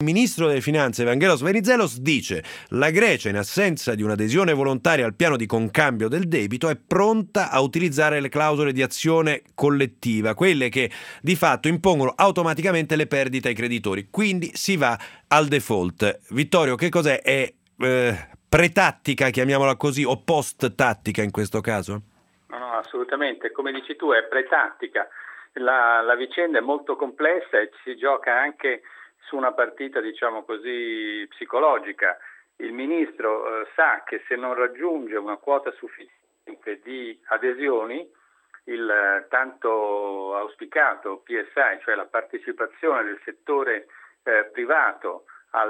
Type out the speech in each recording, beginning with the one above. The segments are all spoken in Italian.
Il ministro delle Finanze Evangelos Venizelos dice: la Grecia, in assenza di un'adesione volontaria al piano di concambio del debito, è pronta a utilizzare le clausole di azione collettiva, quelle che di fatto impongono automaticamente le perdite ai creditori, quindi si va al default. Vittorio, che cos'è? È pretattica, chiamiamola così, o post-tattica in questo caso? No, assolutamente, come dici tu, è pretattica. La vicenda è molto complessa e si gioca anche su una partita, diciamo così, psicologica. Il ministro sa che se non raggiunge una quota sufficiente di adesioni, il tanto auspicato PSI, cioè la partecipazione del settore privato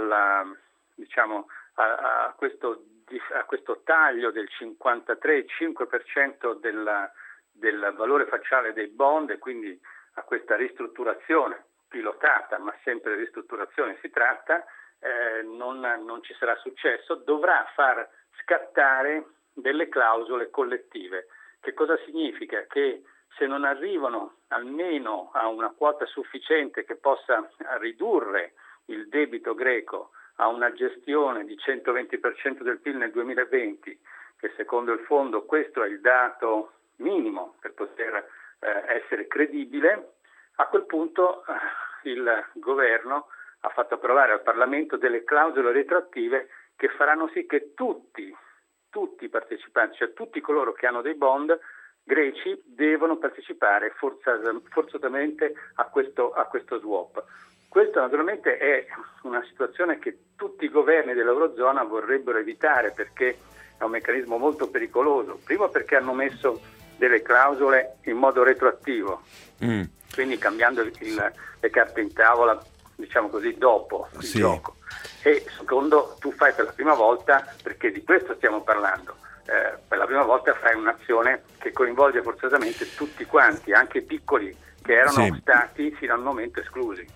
a questo taglio del 53,5% del valore facciale dei bond, e quindi a questa ristrutturazione pilotata, ma sempre ristrutturazione si tratta, non ci sarà successo, dovrà far scattare delle clausole collettive. Che cosa significa? Che se non arrivano almeno a una quota sufficiente che possa ridurre il debito greco a una gestione di 120% del PIL nel 2020, che secondo il fondo questo è il dato minimo per poter essere credibile, a quel punto il governo ha fatto approvare al Parlamento delle clausole retroattive che faranno sì che tutti i partecipanti, cioè tutti coloro che hanno dei bond greci, devono partecipare forzatamente a questo swap. Questo naturalmente è una situazione che tutti i governi dell'Eurozona vorrebbero evitare, perché è un meccanismo molto pericoloso. Primo perché hanno messo delle clausole in modo retroattivo, quindi cambiando le carte in tavola, diciamo così, dopo il gioco. E secondo, tu fai per la prima volta, perché di questo stiamo parlando, per la prima volta fai un'azione che coinvolge forzosamente tutti quanti, anche i piccoli che erano stati fino al momento esclusi.